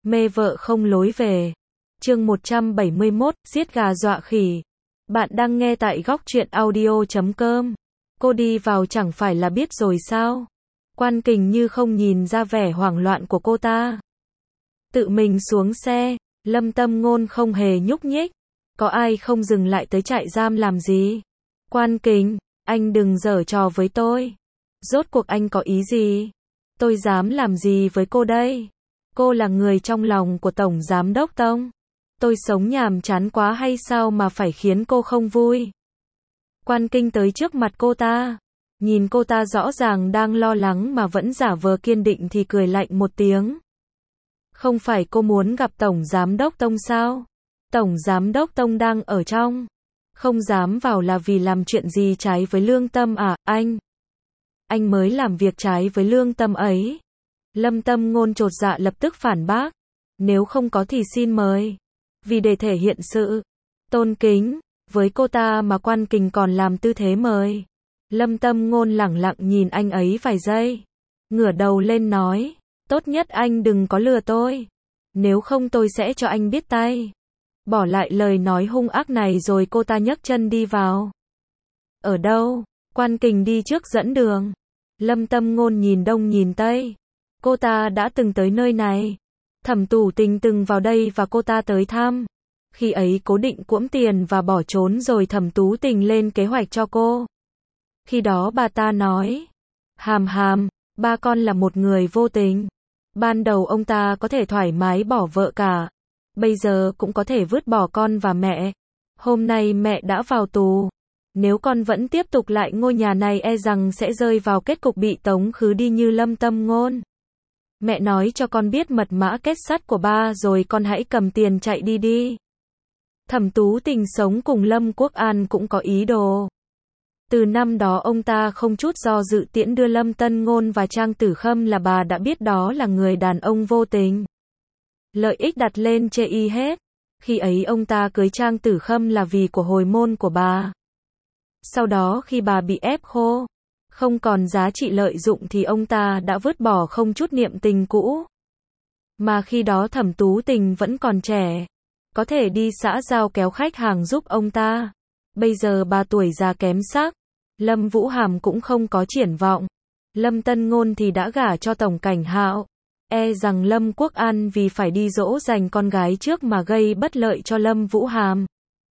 Mê vợ không lối về. Chương 171, giết gà dọa khỉ. Bạn đang nghe tại góc truyện audio.com. Cô đi vào chẳng phải là biết rồi sao? Quan Kình như không nhìn ra vẻ hoảng loạn của cô ta. Tự mình xuống xe, Lâm Tâm Ngôn không hề nhúc nhích. Có ai không dừng lại tới trại giam làm gì? Quan Kình, anh đừng giở trò với tôi. Rốt cuộc anh có ý gì? Tôi dám làm gì với cô đây? Cô là người trong lòng của Tổng Giám Đốc Tông. Tôi sống nhàm chán quá hay sao mà phải khiến cô không vui? Quan Kinh tới trước mặt cô ta. Nhìn cô ta rõ ràng đang lo lắng mà vẫn giả vờ kiên định thì cười lạnh một tiếng. Không phải cô muốn gặp Tổng Giám Đốc Tông sao? Tổng Giám Đốc Tông đang ở trong. Không dám vào là vì làm chuyện gì trái với lương tâm à, anh? Anh mới làm việc trái với lương tâm ấy. Lâm Tâm Ngôn chột dạ lập tức phản bác. Nếu không có thì xin mời. Vì để thể hiện sự tôn kính với cô ta mà Quan Kình còn làm tư thế mời. Lâm Tâm Ngôn lẳng lặng nhìn anh ấy vài giây. Ngửa đầu lên nói. Tốt nhất anh đừng có lừa tôi. Nếu không tôi sẽ cho anh biết tay. Bỏ lại lời nói hung ác này rồi cô ta nhấc chân đi vào. Ở đâu? Quan Kình đi trước dẫn đường. Lâm Tâm Ngôn nhìn đông nhìn tây. Cô ta đã từng tới nơi này. Thẩm Tú Tình từng vào đây và cô ta tới thăm. Khi ấy cố định cuỗm tiền và bỏ trốn rồi Thẩm Tú Tình lên kế hoạch cho cô. Khi đó bà ta nói. Hàm, ba con là một người vô tình. Ban đầu ông ta có thể thoải mái bỏ vợ cả. Bây giờ cũng có thể vứt bỏ con và mẹ. Hôm nay mẹ đã vào tù. Nếu con vẫn tiếp tục lại ngôi nhà này e rằng sẽ rơi vào kết cục bị tống khứ đi như Lâm Tâm Ngôn. Mẹ nói cho con biết mật mã kết sắt của ba rồi con hãy cầm tiền chạy đi. Thẩm Tú Tình sống cùng Lâm Quốc An cũng có ý đồ. Từ năm đó ông ta không chút do dự tiễn đưa Lâm Tân Ngôn và Trang Tử Khâm là bà đã biết đó là người đàn ông vô tình. Lợi ích đặt lên chê y hết. Khi ấy ông ta cưới Trang Tử Khâm là vì của hồi môn của bà. Sau đó khi bà bị ép khô, không còn giá trị lợi dụng thì ông ta đã vứt bỏ không chút niệm tình cũ. Mà khi đó Thẩm Tú Tình vẫn còn trẻ, có thể đi xã giao kéo khách hàng giúp ông ta. Bây giờ bà tuổi già kém sắc, Lâm Vũ Hàm cũng không có triển vọng. Lâm Tân Ngôn thì đã gả cho Tổng Cảnh Hạo. E rằng Lâm Quốc An vì phải đi dỗ dành con gái trước mà gây bất lợi cho Lâm Vũ Hàm.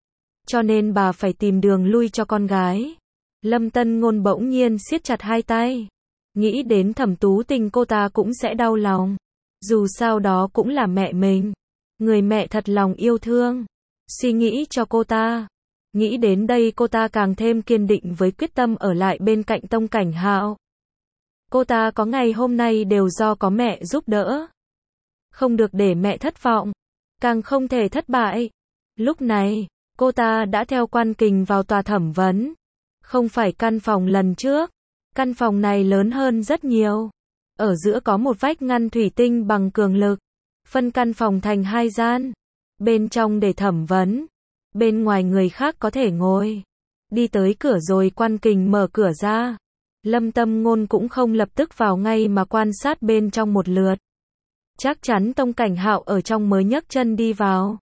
Cho nên bà phải tìm đường lui cho con gái. Lâm Tân Ngôn bỗng nhiên siết chặt hai tay. Nghĩ đến Thẩm Tú Tình cô ta cũng sẽ đau lòng. Dù sao đó cũng là mẹ mình. Người mẹ thật lòng yêu thương. Suy nghĩ cho cô ta. Nghĩ đến đây cô ta càng thêm kiên định với quyết tâm ở lại bên cạnh Tông Cảnh Hạo. Cô ta có ngày hôm nay đều do có mẹ giúp đỡ. Không được để mẹ thất vọng. Càng không thể thất bại. Lúc này, cô ta đã theo Quan Kình vào tòa thẩm vấn. Không phải căn phòng lần trước. Căn phòng này lớn hơn rất nhiều. Ở giữa có một vách ngăn thủy tinh bằng cường lực. Phân căn phòng thành hai gian. Bên trong để thẩm vấn. Bên ngoài người khác có thể ngồi. Đi tới cửa rồi Quan Kình mở cửa ra. Lâm Tâm Ngôn cũng không lập tức vào ngay mà quan sát bên trong một lượt. Chắc chắn Tông Cảnh Hạo ở trong mới nhấc chân đi vào.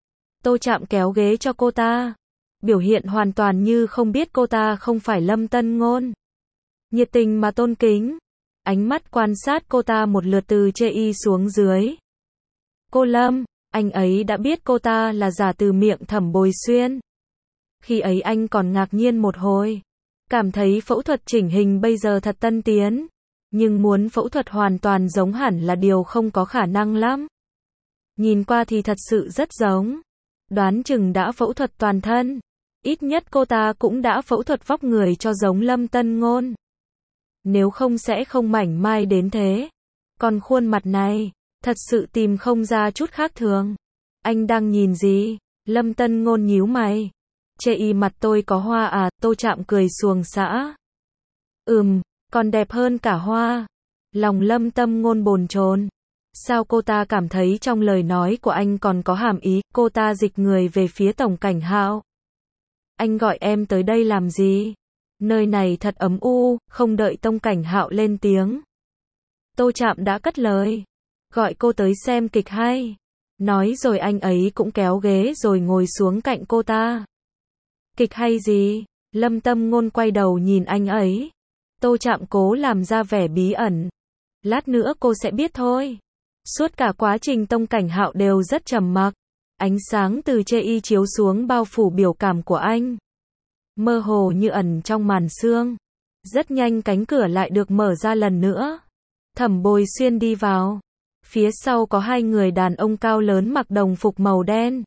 Tô Trạm kéo ghế cho cô ta. Biểu hiện hoàn toàn như không biết cô ta không phải Lâm Tân Ngôn. Nhiệt tình mà tôn kính. Ánh mắt quan sát cô ta một lượt từ chê y xuống dưới. Cô Lâm, anh ấy đã biết cô ta là giả từ miệng Thẩm Bồi Xuyên. Khi ấy anh còn ngạc nhiên một hồi. Cảm thấy phẫu thuật chỉnh hình bây giờ thật tân tiến. Nhưng muốn phẫu thuật hoàn toàn giống hẳn là điều không có khả năng lắm. Nhìn qua thì thật sự rất giống. Đoán chừng đã phẫu thuật toàn thân. Ít nhất cô ta cũng đã phẫu thuật vóc người cho giống Lâm Tân Ngôn. Nếu không sẽ không mảnh mai đến thế. Còn khuôn mặt này, thật sự tìm không ra chút khác thường. Anh đang nhìn gì? Lâm Tân Ngôn nhíu mày. Chê y mặt tôi có hoa à? Tô Trạm cười xuồng xã. Còn đẹp hơn cả hoa. Lòng Lâm Tâm Ngôn bồn chồn. Sao cô ta cảm thấy trong lời nói của anh còn có hàm ý? Cô ta dịch người về phía Tổng Cảnh Hạo. Anh gọi em tới đây làm gì? Nơi này thật ấm u. Không đợi Tông Cảnh Hạo lên tiếng, Tô Trạm đã cất lời. gọi cô tới xem kịch hay. Nói rồi anh ấy cũng kéo ghế rồi ngồi xuống cạnh cô ta. Kịch hay gì? Lâm Tâm Ngôn quay đầu nhìn anh ấy. Tô Trạm cố làm ra vẻ bí ẩn. Lát nữa cô sẽ biết thôi. Suốt cả quá trình Tông Cảnh Hạo đều rất trầm mặc. Ánh sáng từ chê y chiếu xuống bao phủ biểu cảm của anh. Mơ hồ như ẩn trong màn sương. Rất nhanh cánh cửa lại được mở ra lần nữa. Thẩm Bồi Xuyên đi vào. Phía sau có hai người đàn ông cao lớn mặc đồng phục màu đen.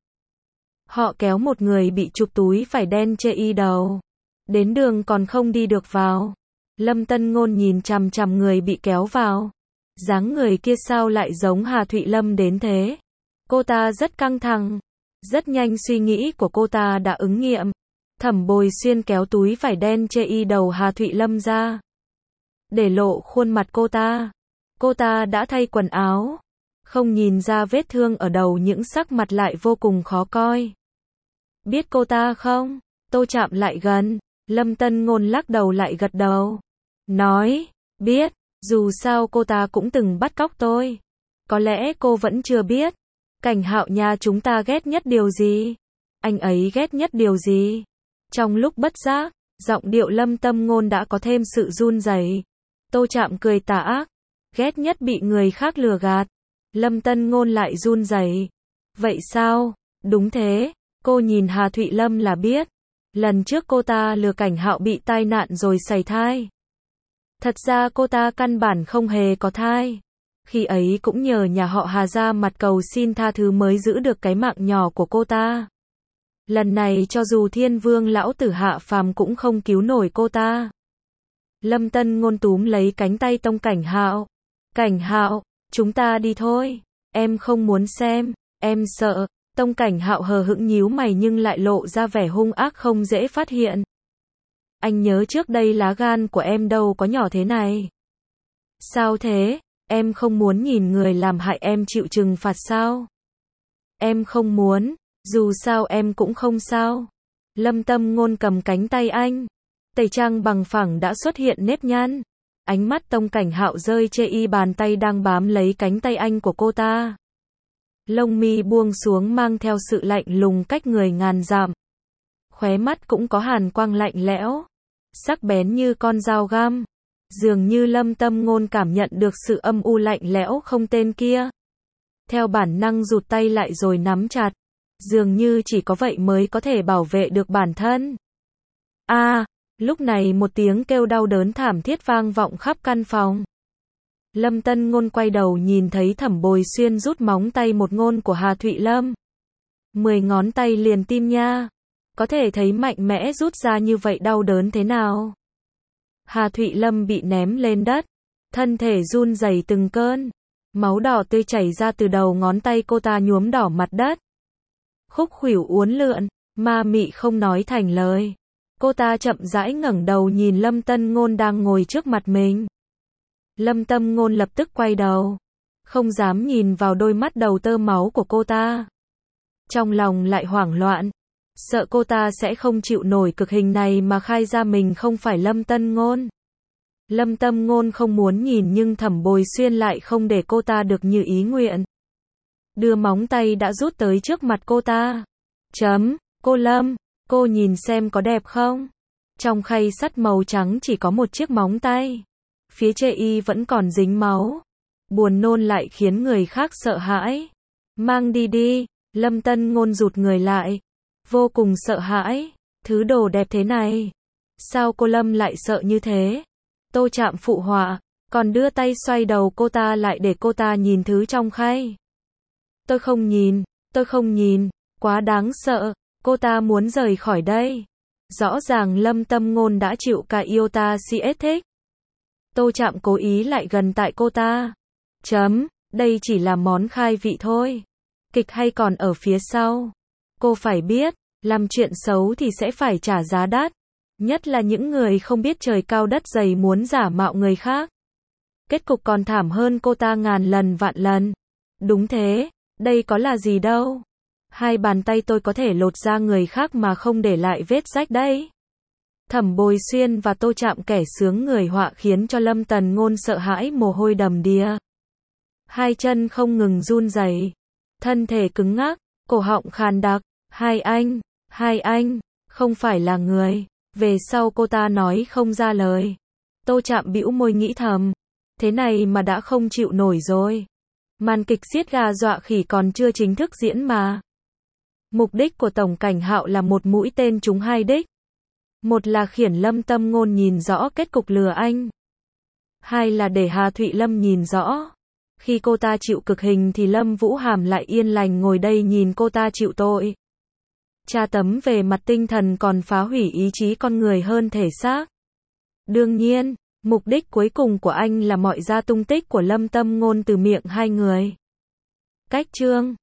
Họ kéo một người bị chụp túi vải đen chê y đầu. Đến đường còn không đi được vào. Lâm Tân Ngôn nhìn chằm chằm người bị kéo vào. Dáng người kia sao lại giống Hà Thụy Lâm đến thế? Cô ta rất căng thẳng. Rất nhanh suy nghĩ của cô ta đã ứng nghiệm. Thẩm Bồi Xuyên kéo túi vải đen chê y đầu Hà Thụy Lâm ra. Để lộ khuôn mặt cô ta. Cô ta đã thay quần áo. Không nhìn ra vết thương ở đầu, những sắc mặt lại vô cùng khó coi. Biết cô ta không? Tô Trạm lại gần. Lâm Tân Ngôn lắc đầu lại gật đầu. Nói, biết, dù sao cô ta cũng từng bắt cóc tôi. Có lẽ cô vẫn chưa biết. Cảnh Hạo nhà chúng ta ghét nhất điều gì? Anh ấy ghét nhất điều gì? Trong lúc bất giác, giọng điệu Lâm Tâm Ngôn đã có thêm sự run rẩy. Tô Trạm cười tà ác. Ghét nhất bị người khác lừa gạt. Lâm Tân Ngôn lại run rẩy. Vậy sao? Đúng thế, cô nhìn Hà Thụy Lâm là biết. Lần trước cô ta lừa Cảnh Hạo bị tai nạn rồi sảy thai. Thật ra cô ta căn bản không hề có thai. Khi ấy cũng nhờ nhà họ Hà ra mặt cầu xin tha thứ mới giữ được cái mạng nhỏ của cô ta. Lần này cho dù Thiên Vương lão tử hạ phàm cũng không cứu nổi cô ta. Lâm Tân Ngôn túm lấy cánh tay Tông Cảnh Hạo. Cảnh Hạo, chúng ta đi thôi. Em không muốn xem, em sợ. Tông Cảnh Hạo hờ hững nhíu mày nhưng lại lộ ra vẻ hung ác không dễ phát hiện. Anh nhớ trước đây lá gan của em đâu có nhỏ thế này. Sao thế? Em không muốn nhìn người làm hại em chịu trừng phạt sao? Em không muốn, dù sao em cũng không sao. Lâm Tâm Ngôn cầm cánh tay anh. Tẩy trang bằng phẳng đã xuất hiện nếp nhăn. Ánh mắt Tông Cảnh Hạo rơi chê y bàn tay đang bám lấy cánh tay anh của cô ta. Lông mi buông xuống mang theo sự lạnh lùng cách người ngàn dặm. Khóe mắt cũng có hàn quang lạnh lẽo, sắc bén như con dao găm. Dường như Lâm Tâm Ngôn cảm nhận được sự âm u lạnh lẽo không tên kia. Theo bản năng rụt tay lại rồi nắm chặt. Dường như chỉ có vậy mới có thể bảo vệ được bản thân. Lúc này một tiếng kêu đau đớn thảm thiết vang vọng khắp căn phòng. Lâm Tân Ngôn quay đầu nhìn thấy Thẩm Bồi Xuyên rút móng tay một ngôn của Hà Thụy Lâm. 10 ngón tay liền tim nha. Có thể thấy mạnh mẽ rút ra như vậy đau đớn thế nào. Hà Thụy Lâm bị ném lên đất. Thân thể run rẩy từng cơn. Máu đỏ tươi chảy ra từ đầu ngón tay cô ta nhuốm đỏ mặt đất. Khúc khuỷu uốn lượn, ma mị không nói thành lời. Cô ta chậm rãi ngẩng đầu nhìn Lâm Tân Ngôn đang ngồi trước mặt mình. Lâm Tâm Ngôn lập tức quay đầu. Không dám nhìn vào đôi mắt đầu tơ máu của cô ta. Trong lòng lại hoảng loạn. Sợ cô ta sẽ không chịu nổi cực hình này mà khai ra mình không phải Lâm Tân Ngôn. Lâm Tâm Ngôn không muốn nhìn nhưng Thẩm Bồi Xuyên lại không để cô ta được như ý nguyện. Đưa móng tay đã rút tới trước mặt cô ta. Cô Lâm, cô nhìn xem có đẹp không? Trong khay sắt màu trắng chỉ có một chiếc móng tay. Phía chê y vẫn còn dính máu. Buồn nôn lại khiến người khác sợ hãi. Mang đi đi. Lâm Tân Ngôn rụt người lại. Vô cùng sợ hãi. Thứ đồ đẹp thế này. Sao cô Lâm lại sợ như thế? Tô Trạm phụ họa. Còn đưa tay xoay đầu cô ta lại để cô ta nhìn thứ trong khay. Tôi không nhìn. Quá đáng sợ. Cô ta muốn rời khỏi đây. Rõ ràng Lâm Tâm Ngôn đã chịu cả iota CS thích. Tô Trạm cố ý lại gần tại cô ta. Đây chỉ là món khai vị thôi. Kịch hay còn ở phía sau. Cô phải biết, làm chuyện xấu thì sẽ phải trả giá đắt. Nhất là những người không biết trời cao đất dày muốn giả mạo người khác. Kết cục còn thảm hơn cô ta ngàn lần vạn lần. Đúng thế, đây có là gì đâu. 2 bàn tay tôi có thể lột da người khác mà không để lại vết rách đấy. Thẩm Bồi Xuyên và Tô Trạm kẻ sướng người họa khiến cho Lâm Tần Ngôn sợ hãi mồ hôi đầm đìa. Hai chân không ngừng run rẩy, thân thể cứng ngắc, cổ họng khàn đặc. Hai anh, không phải là người. Về sau cô ta nói không ra lời. Tô Trạm bĩu môi nghĩ thầm, thế này mà đã không chịu nổi rồi. Màn kịch giết gà dọa khỉ còn chưa chính thức diễn mà. Mục đích của Tổng Cảnh Hạo là một mũi tên trúng hai đích. Một là khiển Lâm Tâm Ngôn nhìn rõ kết cục lừa anh. Hai là để Hà Thụy Lâm nhìn rõ. Khi cô ta chịu cực hình thì Lâm Vũ Hàm lại yên lành ngồi đây nhìn cô ta chịu tội. Tra tấn về mặt tinh thần còn phá hủy ý chí con người hơn thể xác. Đương nhiên, mục đích cuối cùng của anh là mọi ra tung tích của Lâm Tâm Ngôn từ miệng hai người. Cách chương